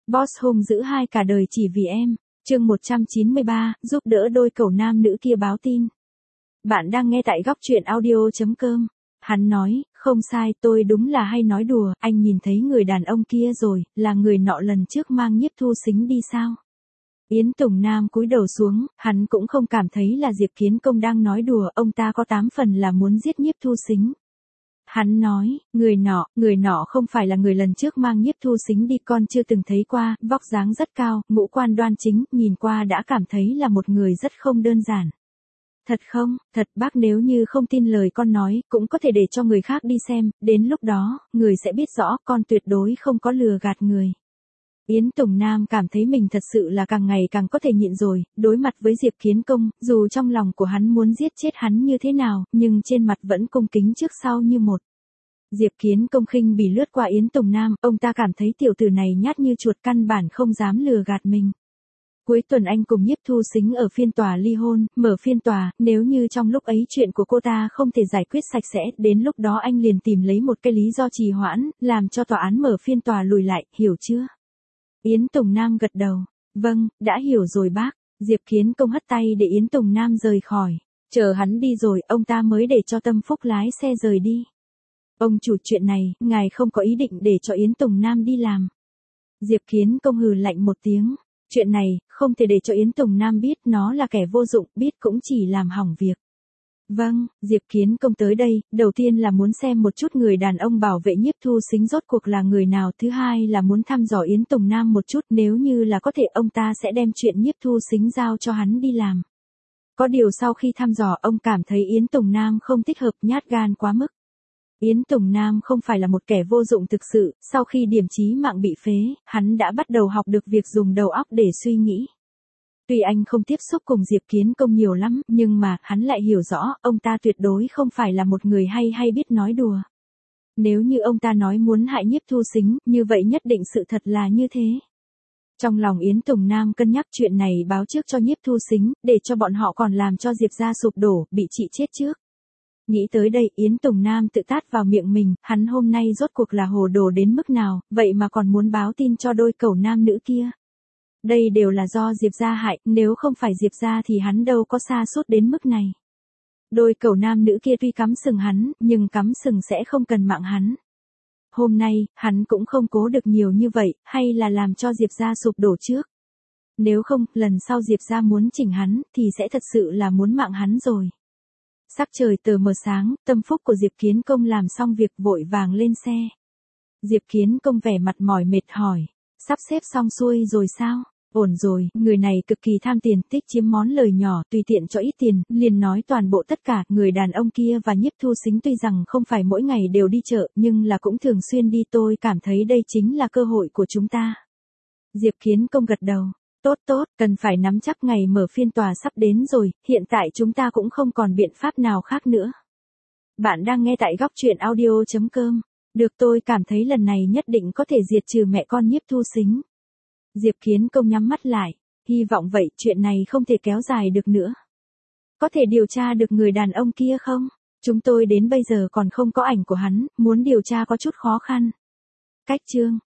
Boss hung dữ hai cả đời chỉ vì em. Chương 193, giúp đỡ đôi cẩu nam nữ kia báo tin. Bạn đang nghe tại góc truyện audio.com. Hắn nói, không sai, tôi đúng là hay nói đùa, anh nhìn thấy người đàn ông kia rồi, là người nọ lần trước mang Nhiếp Thu Sính đi sao? Yến Tùng Nam cúi đầu xuống, hắn cũng không cảm thấy là Diệp Kiến Công đang nói đùa, ông ta có 8 phần là muốn giết Nhiếp Thu Sính. Hắn nói, người nọ không phải là người lần trước mang Nhiếp Thu Sính đi, con chưa từng thấy qua, vóc dáng rất cao, ngũ quan đoan chính, nhìn qua đã cảm thấy là một người rất không đơn giản. Thật không, thật bác, nếu như không tin lời con nói, cũng có thể để cho người khác đi xem, đến lúc đó, người sẽ biết rõ con tuyệt đối không có lừa gạt người. Yến Tùng Nam cảm thấy mình thật sự là càng ngày càng có thể nhịn rồi, đối mặt với Diệp Kiến Công, dù trong lòng của hắn muốn giết chết hắn như thế nào, nhưng trên mặt vẫn cung kính trước sau như một. Diệp Kiến Công khinh bỉ lướt qua Yến Tùng Nam, ông ta cảm thấy tiểu tử này nhát như chuột, căn bản không dám lừa gạt mình. Cuối tuần anh cùng Nhiếp Thu Sính ở phiên tòa ly hôn, mở phiên tòa, nếu như trong lúc ấy chuyện của cô ta không thể giải quyết sạch sẽ, đến lúc đó anh liền tìm lấy một cái lý do trì hoãn, làm cho tòa án mở phiên tòa lùi lại, hiểu chưa? Yến Tùng Nam gật đầu, vâng, đã hiểu rồi bác. Diệp Kiến Công hất tay để Yến Tùng Nam rời khỏi, chờ hắn đi rồi, ông ta mới để cho Tâm Phúc lái xe rời đi. Ông chủ, chuyện này, ngài không có ý định để cho Yến Tùng Nam đi làm. Diệp Kiến Công hừ lạnh một tiếng. Chuyện này, không thể để cho Yến Tùng Nam biết, nó là kẻ vô dụng, biết cũng chỉ làm hỏng việc. Vâng, Diệp Kiến Công tới đây, đầu tiên là muốn xem một chút người đàn ông bảo vệ Nhiếp Thu Sính rốt cuộc là người nào, thứ hai là muốn thăm dò Yến Tùng Nam một chút, nếu như là có thể ông ta sẽ đem chuyện Nhiếp Thu Sính giao cho hắn đi làm. Có điều sau khi thăm dò, ông cảm thấy Yến Tùng Nam không thích hợp, nhát gan quá mức. Yến Tùng Nam không phải là một kẻ vô dụng thực sự, sau khi điểm trí mạng bị phế, hắn đã bắt đầu học được việc dùng đầu óc để suy nghĩ. Tuy anh không tiếp xúc cùng Diệp Kiến Công nhiều lắm, nhưng mà, hắn lại hiểu rõ, ông ta tuyệt đối không phải là một người hay biết nói đùa. Nếu như ông ta nói muốn hại Nhiếp Thu Sính, như vậy nhất định sự thật là như thế. Trong lòng Yến Tùng Nam cân nhắc chuyện này báo trước cho Nhiếp Thu Sính, để cho bọn họ còn làm cho Diệp gia sụp đổ, bị chị chết trước. Nghĩ tới đây, Yến Tùng Nam tự tát vào miệng mình, hắn hôm nay rốt cuộc là hồ đồ đến mức nào, vậy mà còn muốn báo tin cho đôi cẩu nam nữ kia. Đây đều là do Diệp gia hại, nếu không phải Diệp gia thì hắn đâu có sa sút đến mức này. Đôi cẩu nam nữ kia tuy cắm sừng hắn, nhưng cắm sừng sẽ không cần mạng hắn. Hôm nay, hắn cũng không cố được nhiều như vậy, hay là làm cho Diệp gia sụp đổ trước. Nếu không, lần sau Diệp gia muốn chỉnh hắn, thì sẽ thật sự là muốn mạng hắn rồi. Sắc trời tờ mờ sáng, Tâm Phúc của Diệp Kiến Công làm xong việc vội vàng lên xe. Diệp Kiến Công vẻ mặt mỏi mệt hỏi, sắp xếp xong xuôi rồi sao? Ổn rồi, người này cực kỳ tham tiền, thích chiếm món lời nhỏ, tùy tiện cho ít tiền, liền nói toàn bộ tất cả. Người đàn ông kia và Nhiếp Thu Sính tuy rằng không phải mỗi ngày đều đi chợ, nhưng là cũng thường xuyên đi, tôi cảm thấy đây chính là cơ hội của chúng ta. Diệp Kiến Công gật đầu. Tốt, cần phải nắm chắc, ngày mở phiên tòa sắp đến rồi, hiện tại chúng ta cũng không còn biện pháp nào khác nữa. Bạn đang nghe tại góc truyện audio.com. Được, tôi cảm thấy lần này nhất định có thể diệt trừ mẹ con Nhiếp Thu Sính. Diệp Kiến Công nhắm mắt lại, hy vọng vậy, chuyện này không thể kéo dài được nữa. Có thể điều tra được người đàn ông kia không? Chúng tôi đến bây giờ còn không có ảnh của hắn, muốn điều tra có chút khó khăn. Cách chương